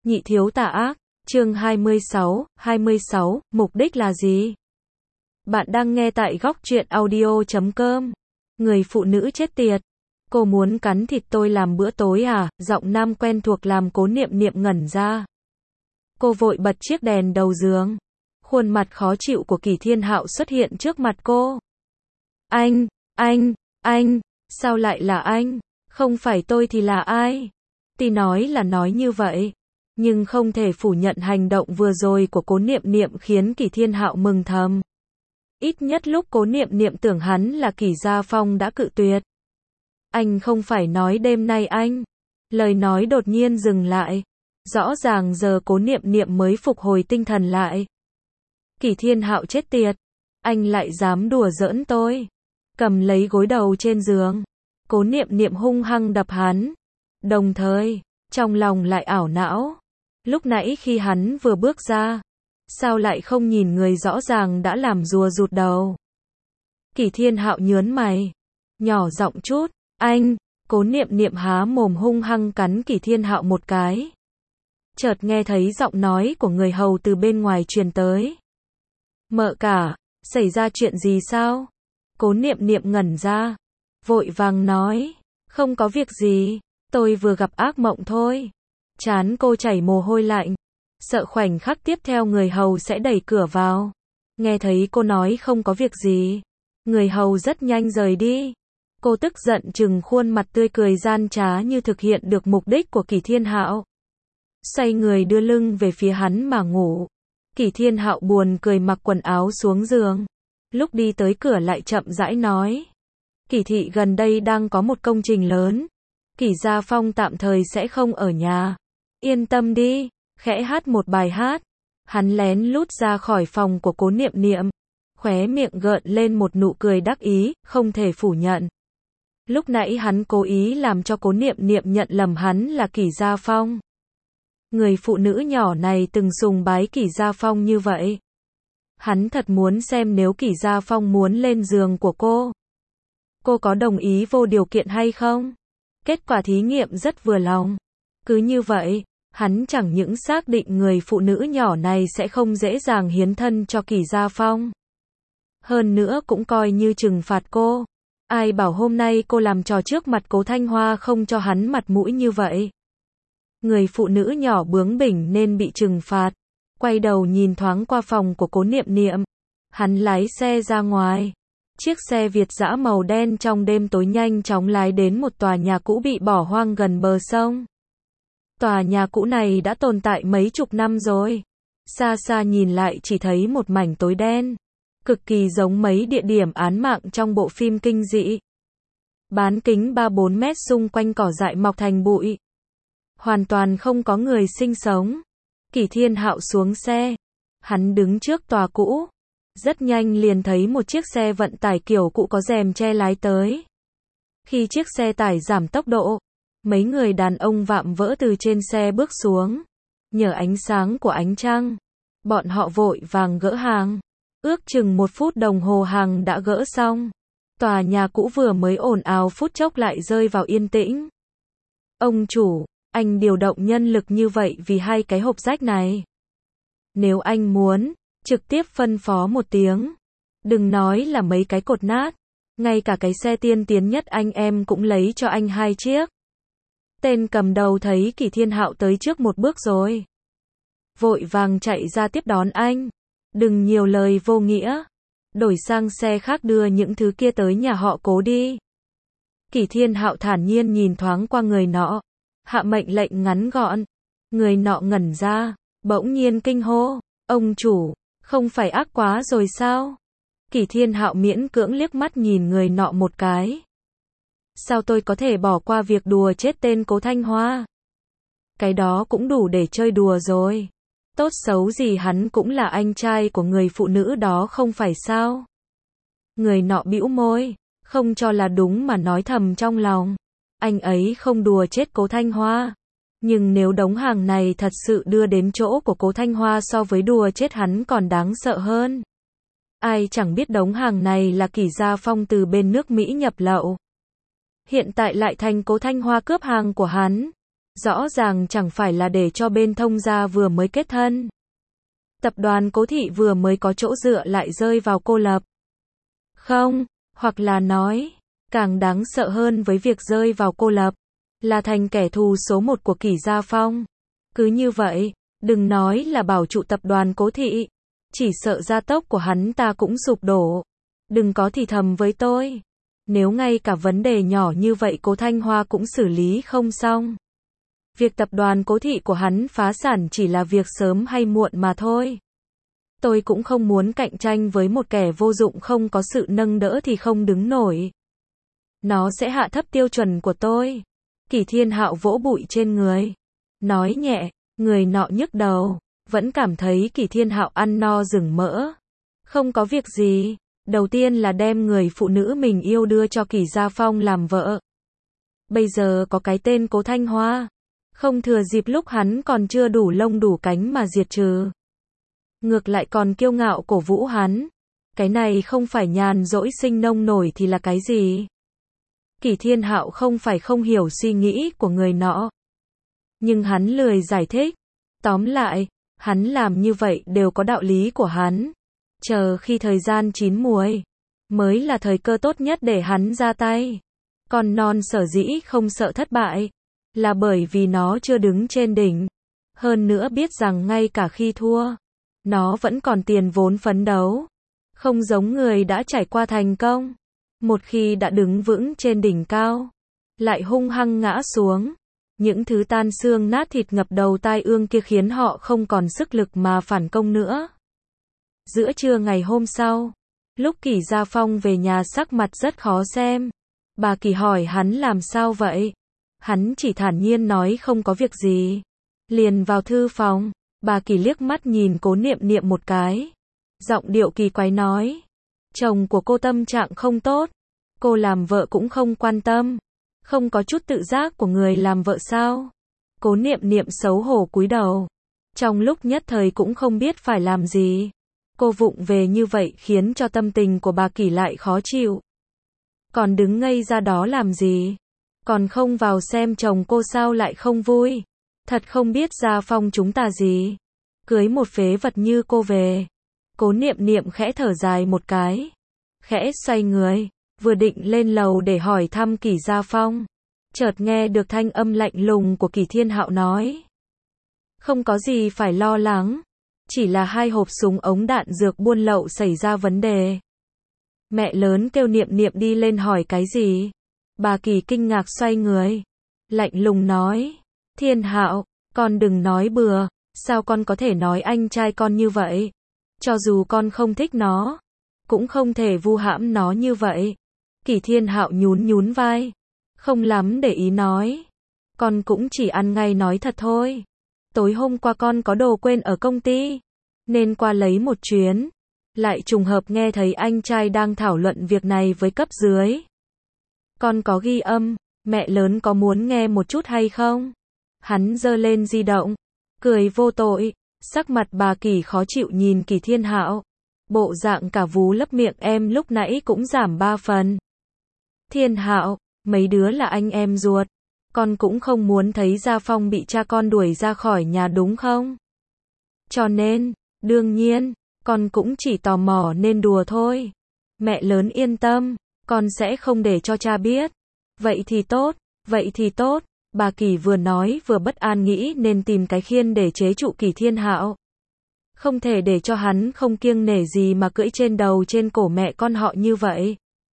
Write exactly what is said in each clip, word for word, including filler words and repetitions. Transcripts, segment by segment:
Nhị thiếu tà ác, chương hai mươi sáu, hai mươi sáu, mục đích là gì? Bạn đang nghe tại góc truyện audio chấm com. Người phụ nữ chết tiệt. Cô muốn cắn thịt tôi làm bữa tối à? Giọng nam quen thuộc làm Cố Niệm Niệm ngẩn ra. Cô vội bật chiếc đèn đầu giường. Khuôn mặt khó chịu của Kỷ Thiên Hạo xuất hiện trước mặt cô. Anh, anh, anh, sao lại là anh? Không phải tôi thì là ai? Tuy nói là nói như vậy, nhưng không thể phủ nhận hành động vừa rồi của Cố Niệm Niệm khiến Kỷ Thiên Hạo mừng thầm. Ít nhất lúc Cố Niệm Niệm tưởng hắn là Kỷ Gia Phong đã cự tuyệt. Anh không phải nói đêm nay anh. Lời nói đột nhiên dừng lại. Rõ ràng giờ Cố Niệm Niệm mới phục hồi tinh thần lại. Kỷ Thiên Hạo chết tiệt. Anh lại dám đùa giỡn tôi. Cầm lấy gối đầu trên giường. Cố Niệm Niệm hung hăng đập hắn. Đồng thời, trong lòng lại ảo não. Lúc nãy khi hắn vừa bước ra, sao lại không nhìn người rõ ràng đã làm rùa rụt đầu. Kỷ Thiên Hạo nhớn mày. Nhỏ giọng chút. Anh. Cố Niệm Niệm há mồm hung hăng cắn Kỷ Thiên Hạo một cái. Chợt nghe thấy giọng nói của người hầu từ bên ngoài truyền tới. Mợ cả, xảy ra chuyện gì sao? Cố Niệm Niệm ngẩn ra, vội vàng nói, không có việc gì, tôi vừa gặp ác mộng thôi. Trán cô chảy mồ hôi lạnh, sợ khoảnh khắc tiếp theo người hầu sẽ đẩy cửa vào. Nghe thấy cô nói không có việc gì, người hầu rất nhanh rời đi. Cô tức giận trừng khuôn mặt tươi cười gian trá như thực hiện được mục đích của Kỷ Thiên Hạo. Xoay người đưa lưng về phía hắn mà ngủ. Kỷ Thiên Hạo buồn cười mặc quần áo xuống giường. Lúc đi tới cửa lại chậm rãi nói. Kỷ thị gần đây đang có một công trình lớn. Kỷ Gia Phong tạm thời sẽ không ở nhà. Yên tâm đi, khẽ hát một bài hát. Hắn lén lút ra khỏi phòng của Cố Niệm Niệm. Khóe miệng gợn lên một nụ cười đắc ý, không thể phủ nhận. Lúc nãy hắn cố ý làm cho Cố Niệm Niệm nhận lầm hắn là Kỷ Gia Phong. Người phụ nữ nhỏ này từng sùng bái Kỷ Gia Phong như vậy. Hắn thật muốn xem nếu Kỷ Gia Phong muốn lên giường của cô, cô có đồng ý vô điều kiện hay không? Kết quả thí nghiệm rất vừa lòng. Cứ như vậy, hắn chẳng những xác định người phụ nữ nhỏ này sẽ không dễ dàng hiến thân cho Kỷ Gia Phong. Hơn nữa cũng coi như trừng phạt cô. Ai bảo hôm nay cô làm trò trước mặt Cố Thanh Hoa không cho hắn mặt mũi như vậy. Người phụ nữ nhỏ bướng bỉnh nên bị trừng phạt. Quay đầu nhìn thoáng qua phòng của Cố Niệm Niệm. Hắn lái xe ra ngoài. Chiếc xe Việt dã màu đen trong đêm tối nhanh chóng lái đến một tòa nhà cũ bị bỏ hoang gần bờ sông. Tòa nhà cũ này đã tồn tại mấy chục năm rồi. Xa xa nhìn lại chỉ thấy một mảnh tối đen. Cực kỳ giống mấy địa điểm án mạng trong bộ phim kinh dị. Bán kính ba bốn mét xung quanh cỏ dại mọc thành bụi. Hoàn toàn không có người sinh sống. Kỷ Thiên Hạo xuống xe. Hắn đứng trước tòa cũ. Rất nhanh liền thấy một chiếc xe vận tải kiểu cũ có rèm che lái tới. Khi chiếc xe tải giảm tốc độ, mấy người đàn ông vạm vỡ từ trên xe bước xuống. Nhờ ánh sáng của ánh trăng, bọn họ vội vàng gỡ hàng. Ước chừng một phút đồng hồ hàng đã gỡ xong. Tòa nhà cũ vừa mới ồn ào phút chốc lại rơi vào yên tĩnh. Ông chủ, anh điều động nhân lực như vậy vì hai cái hộp rách này. Nếu anh muốn, trực tiếp phân phó một tiếng. Đừng nói là mấy cái cột nát. Ngay cả cái xe tiên tiến nhất anh em cũng lấy cho anh hai chiếc. Tên cầm đầu thấy Kỷ Thiên Hạo tới trước một bước rồi. Vội vàng chạy ra tiếp đón anh. Đừng nhiều lời vô nghĩa. Đổi sang xe khác đưa những thứ kia tới nhà họ Cố đi. Kỷ Thiên Hạo thản nhiên nhìn thoáng qua người nọ. Hạ mệnh lệnh ngắn gọn. Người nọ ngẩn ra. Bỗng nhiên kinh hô. Ông chủ, không phải ác quá rồi sao? Kỷ Thiên Hạo miễn cưỡng liếc mắt nhìn người nọ một cái. Sao tôi có thể bỏ qua việc đùa chết tên Cố Thanh Hoa? Cái đó cũng đủ để chơi đùa rồi. Tốt xấu gì hắn cũng là anh trai của người phụ nữ đó không phải sao? Người nọ bĩu môi, không cho là đúng mà nói thầm trong lòng. Anh ấy không đùa chết Cố Thanh Hoa. Nhưng nếu đống hàng này thật sự đưa đến chỗ của Cố Thanh Hoa so với đùa chết hắn còn đáng sợ hơn. Ai chẳng biết đống hàng này là Kỷ Gia Phong từ bên nước Mỹ nhập lậu. Hiện tại lại thành Cố Thanh Hoa cướp hàng của hắn. Rõ ràng chẳng phải là để cho bên thông gia vừa mới kết thân. Tập đoàn Cố Thị vừa mới có chỗ dựa lại rơi vào cô lập. Không, hoặc là nói, càng đáng sợ hơn với việc rơi vào cô lập, là thành kẻ thù số một của Kỷ Gia Phong. Cứ như vậy, đừng nói là bảo trụ tập đoàn Cố Thị, chỉ sợ gia tốc của hắn ta cũng sụp đổ. Đừng có thì thầm với tôi. Nếu ngay cả vấn đề nhỏ như vậy Cố Thanh Hoa cũng xử lý không xong. Việc tập đoàn Cố Thị của hắn phá sản chỉ là việc sớm hay muộn mà thôi. Tôi cũng không muốn cạnh tranh với một kẻ vô dụng không có sự nâng đỡ thì không đứng nổi. Nó sẽ hạ thấp tiêu chuẩn của tôi. Kỷ Thiên Hạo vỗ bụi trên người. Nói nhẹ, người nọ nhức đầu. Vẫn cảm thấy Kỷ Thiên Hạo ăn no rừng mỡ. Không có việc gì. Đầu tiên là đem người phụ nữ mình yêu đưa cho Kỷ Gia Phong làm vợ. Bây giờ có cái tên Cố Thanh Hoa. Không thừa dịp lúc hắn còn chưa đủ lông đủ cánh mà diệt trừ. Ngược lại còn kiêu ngạo cổ vũ hắn. Cái này không phải nhàn rỗi sinh nông nổi thì là cái gì? Kỷ Thiên Hạo không phải không hiểu suy nghĩ của người nọ. Nhưng hắn lười giải thích. Tóm lại, hắn làm như vậy đều có đạo lý của hắn. Chờ khi thời gian chín muồi, mới là thời cơ tốt nhất để hắn ra tay. Con non sở dĩ không sợ thất bại, là bởi vì nó chưa đứng trên đỉnh. Hơn nữa biết rằng ngay cả khi thua, nó vẫn còn tiền vốn phấn đấu. Không giống người đã trải qua thành công. Một khi đã đứng vững trên đỉnh cao, lại hung hăng ngã xuống. Những thứ tan xương nát thịt ngập đầu tai ương kia khiến họ không còn sức lực mà phản công nữa. Giữa trưa ngày hôm sau, lúc Kỷ Gia Phong về nhà sắc mặt rất khó xem. Bà Kỷ hỏi hắn làm sao vậy? Hắn chỉ thản nhiên nói không có việc gì. Liền vào thư phòng, bà Kỷ liếc mắt nhìn Cố Niệm Niệm một cái. Giọng điệu kỳ quái nói. Chồng của cô tâm trạng không tốt. Cô làm vợ cũng không quan tâm. Không có chút tự giác của người làm vợ sao? Cố Niệm Niệm xấu hổ cúi đầu. Trong lúc nhất thời cũng không biết phải làm gì. Cô vụng về như vậy khiến cho tâm tình của bà Kỷ lại khó chịu. Còn đứng ngây ra đó làm gì? Còn không vào xem chồng cô sao lại không vui? Thật không biết Gia Phong chúng ta gì. Cưới một phế vật như cô về. Cố Niệm Niệm khẽ thở dài một cái. Khẽ xoay người, vừa định lên lầu để hỏi thăm Kỷ Gia Phong. Chợt nghe được thanh âm lạnh lùng của Kỷ Thiên Hạo nói. Không có gì phải lo lắng. Chỉ là hai hộp súng ống đạn dược buôn lậu xảy ra vấn đề. Mẹ lớn kêu Niệm Niệm đi lên hỏi cái gì? Bà Kỷ kinh ngạc xoay người. Lạnh lùng nói. Thiên Hạo, con đừng nói bừa. Sao con có thể nói anh trai con như vậy? Cho dù con không thích nó, cũng không thể vu hãm nó như vậy. Kỷ Thiên Hạo nhún nhún vai. Không lắm để ý nói. Con cũng chỉ ăn ngay nói thật thôi. Tối hôm qua con có đồ quên ở công ty, nên qua lấy một chuyến. Lại trùng hợp nghe thấy anh trai đang thảo luận việc này với cấp dưới. Con có ghi âm, mẹ lớn có muốn nghe một chút hay không? Hắn giơ lên di động, cười vô tội. Sắc mặt bà Kỷ khó chịu nhìn Kỷ Thiên Hạo. Bộ dạng cả vú lấp miệng em lúc nãy cũng giảm ba phần. Thiên Hạo, mấy đứa là anh em ruột. Con cũng không muốn thấy Gia Phong bị cha con đuổi ra khỏi nhà đúng không? Cho nên, đương nhiên, con cũng chỉ tò mò nên đùa thôi. Mẹ lớn yên tâm, con sẽ không để cho cha biết. Vậy thì tốt, vậy thì tốt. Bà Kỷ vừa nói vừa bất an nghĩ nên tìm cái khiên để chế trụ Kỷ Thiên Hạo. Không thể để cho hắn không kiêng nể gì mà cưỡi trên đầu trên cổ mẹ con họ như vậy.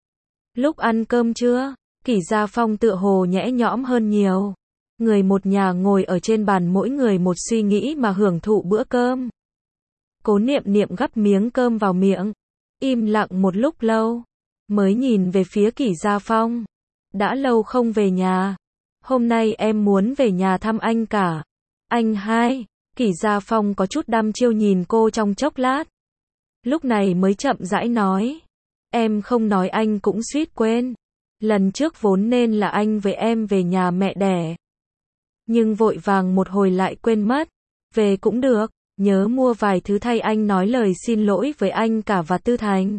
Lúc ăn cơm trưa, Kỷ Gia Phong tựa hồ nhẽ nhõm hơn nhiều. Người một nhà ngồi ở trên bàn mỗi người một suy nghĩ mà hưởng thụ bữa cơm. Cố Niệm Niệm gắp miếng cơm vào miệng. Im lặng một lúc lâu. Mới nhìn về phía Kỷ Gia Phong. Đã lâu không về nhà. Hôm nay em muốn về nhà thăm anh cả. Anh hai. Kỷ Gia Phong có chút đăm chiêu nhìn cô trong chốc lát. Lúc này mới chậm rãi nói. Em không nói anh cũng suýt quên. Lần trước vốn nên là anh với em về nhà mẹ đẻ. Nhưng vội vàng một hồi lại quên mất. Về cũng được. Nhớ mua vài thứ thay anh nói lời xin lỗi với anh cả và Tư Thành.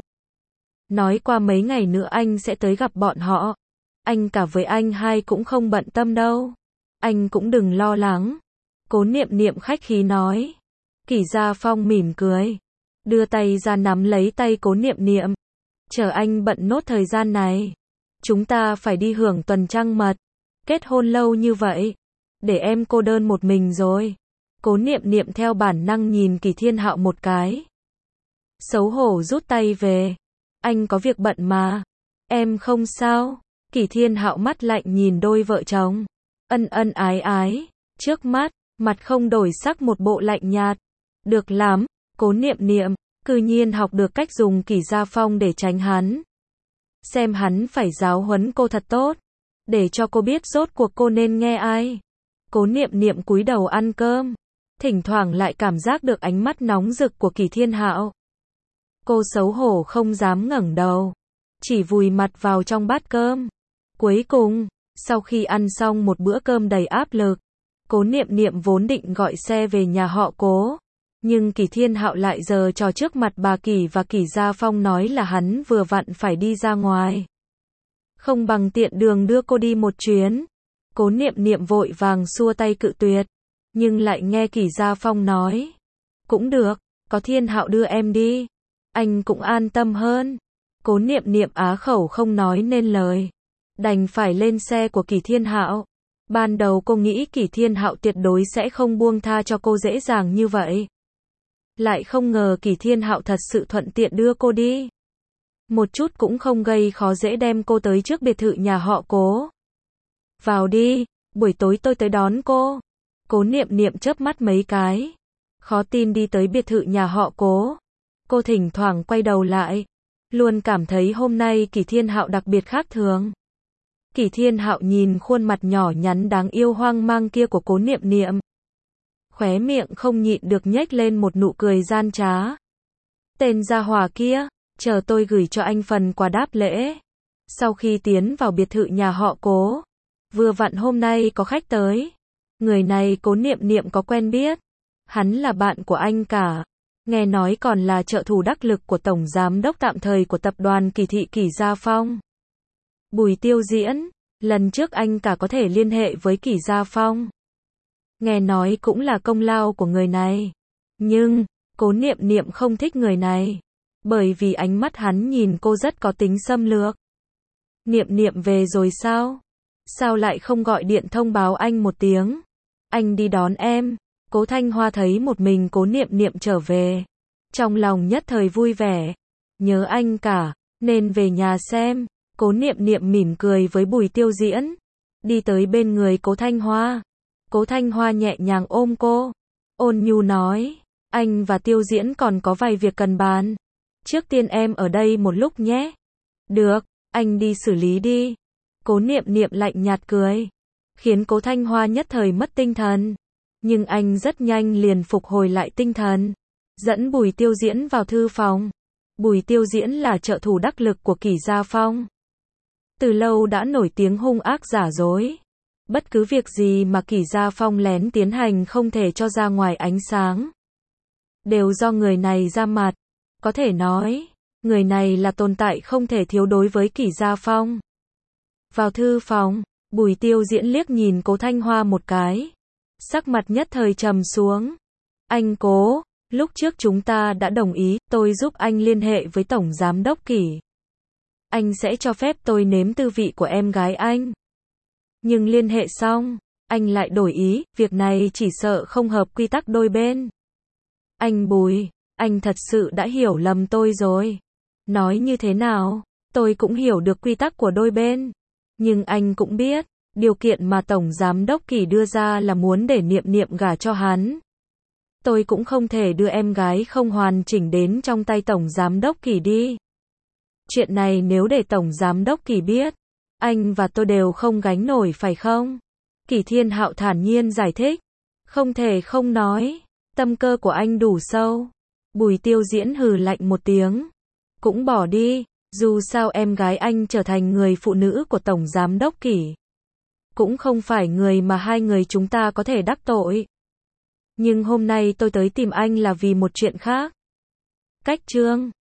Nói qua mấy ngày nữa anh sẽ tới gặp bọn họ. Anh cả với anh hai cũng không bận tâm đâu. Anh cũng đừng lo lắng. Cố Niệm Niệm khách khí nói. Kỷ Gia Phong mỉm cười. Đưa tay ra nắm lấy tay Cố Niệm Niệm. Chờ anh bận nốt thời gian này. Chúng ta phải đi hưởng tuần trăng mật. Kết hôn lâu như vậy. Để em cô đơn một mình rồi. Cố Niệm Niệm theo bản năng nhìn Kỷ Thiên Hạo một cái. Xấu hổ rút tay về. Anh có việc bận mà. Em không sao. Kỷ Thiên Hạo mắt lạnh nhìn đôi vợ chồng. Ân ân ái ái. Trước mắt, mặt không đổi sắc một bộ lạnh nhạt. Được lắm. Cố Niệm Niệm, cư nhiên học được cách dùng Kỷ Gia Phong để tránh hắn. Xem hắn phải giáo huấn cô thật tốt. Để cho cô biết rốt cuộc cô nên nghe ai. Cố Niệm Niệm cúi đầu ăn cơm. Thỉnh thoảng lại cảm giác được ánh mắt nóng rực của Kỷ Thiên Hạo. Cô xấu hổ không dám ngẩng đầu. Chỉ vùi mặt vào trong bát cơm. Cuối cùng, sau khi ăn xong một bữa cơm đầy áp lực, Cố Niệm Niệm vốn định gọi xe về nhà họ Cố. Nhưng Kỷ Thiên Hạo lại giở trò trước mặt bà Kỷ và Kỷ Gia Phong nói là hắn vừa vặn phải đi ra ngoài. Không bằng tiện đường đưa cô đi một chuyến. Cố Niệm Niệm vội vàng xua tay cự tuyệt. Nhưng lại nghe Kỷ Gia Phong nói. Cũng được, có Thiên Hạo đưa em đi. Anh cũng an tâm hơn. Cố Niệm Niệm á khẩu không nói nên lời. Đành phải lên xe của Kỷ Thiên Hạo. Ban đầu cô nghĩ Kỷ Thiên Hạo tuyệt đối sẽ không buông tha cho cô dễ dàng như vậy. Lại không ngờ Kỷ Thiên Hạo thật sự thuận tiện đưa cô đi. Một chút cũng không gây khó dễ đem cô tới trước biệt thự nhà họ Cố. Vào đi, buổi tối tôi tới đón cô. Cố Niệm Niệm chớp mắt mấy cái. Khó tin đi tới biệt thự nhà họ Cố. Cô thỉnh thoảng quay đầu lại. Luôn cảm thấy hôm nay Kỷ Thiên Hạo đặc biệt khác thường. Kỷ Thiên Hạo nhìn khuôn mặt nhỏ nhắn đáng yêu hoang mang kia của Cố Niệm Niệm. Khóe miệng không nhịn được nhếch lên một nụ cười gian trá. Tên gia hỏa kia, chờ tôi gửi cho anh phần quà đáp lễ. Sau khi tiến vào biệt thự nhà họ Cố, vừa vặn hôm nay có khách tới. Người này Cố Niệm Niệm có quen biết. Hắn là bạn của anh cả. Nghe nói còn là trợ thủ đắc lực của tổng giám đốc tạm thời của tập đoàn Kỷ thị Kỷ Gia Phong. Bùi Tiêu Diễn, lần trước anh cả có thể liên hệ với Kỷ Gia Phong. Nghe nói cũng là công lao của người này. Nhưng, Cố Niệm Niệm không thích người này. Bởi vì ánh mắt hắn nhìn cô rất có tính xâm lược. Niệm Niệm về rồi sao? Sao lại không gọi điện thông báo anh một tiếng? Anh đi đón em. Cố Thanh Hoa thấy một mình Cố Niệm Niệm trở về. Trong lòng nhất thời vui vẻ. Nhớ anh cả, nên về nhà xem. Cố Niệm Niệm mỉm cười với Bùi Tiêu Diễn. Đi tới bên người Cố Thanh Hoa. Cố Thanh Hoa nhẹ nhàng ôm cô. Ôn nhu nói. Anh và Tiêu Diễn còn có vài việc cần bàn. Trước tiên em ở đây một lúc nhé. Được, anh đi xử lý đi. Cố Niệm Niệm lạnh nhạt cười. Khiến Cố Thanh Hoa nhất thời mất tinh thần. Nhưng anh rất nhanh liền phục hồi lại tinh thần. Dẫn Bùi Tiêu Diễn vào thư phòng. Bùi Tiêu Diễn là trợ thủ đắc lực của Kỷ Gia Phong. Từ lâu đã nổi tiếng hung ác giả dối. Bất cứ việc gì mà Kỷ Gia Phong lén tiến hành không thể cho ra ngoài ánh sáng. Đều do người này ra mặt. Có thể nói, người này là tồn tại không thể thiếu đối với Kỷ Gia Phong. Vào thư phòng, Bùi Tiêu Diễn liếc nhìn Cố Thanh Hoa một cái. Sắc mặt nhất thời trầm xuống. Anh Cố, lúc trước chúng ta đã đồng ý, tôi giúp anh liên hệ với Tổng Giám đốc Kỷ. Anh sẽ cho phép tôi nếm tư vị của em gái anh. Nhưng liên hệ xong, anh lại đổi ý, việc này chỉ sợ không hợp quy tắc đôi bên. Anh Bùi, anh thật sự đã hiểu lầm tôi rồi. Nói như thế nào, tôi cũng hiểu được quy tắc của đôi bên. Nhưng anh cũng biết, điều kiện mà Tổng Giám đốc Kỷ đưa ra là muốn để Niệm Niệm gả cho hắn. Tôi cũng không thể đưa em gái không hoàn chỉnh đến trong tay Tổng Giám đốc Kỷ đi. Chuyện này nếu để Tổng Giám đốc Kỷ biết, anh và tôi đều không gánh nổi phải không? Kỷ Thiên Hạo thản nhiên giải thích. Không thể không nói, tâm cơ của anh đủ sâu. Bùi Tiêu Diễn hừ lạnh một tiếng. Cũng bỏ đi, dù sao em gái anh trở thành người phụ nữ của Tổng Giám đốc Kỷ. Cũng không phải người mà hai người chúng ta có thể đắc tội. Nhưng hôm nay tôi tới tìm anh là vì một chuyện khác. Cách chương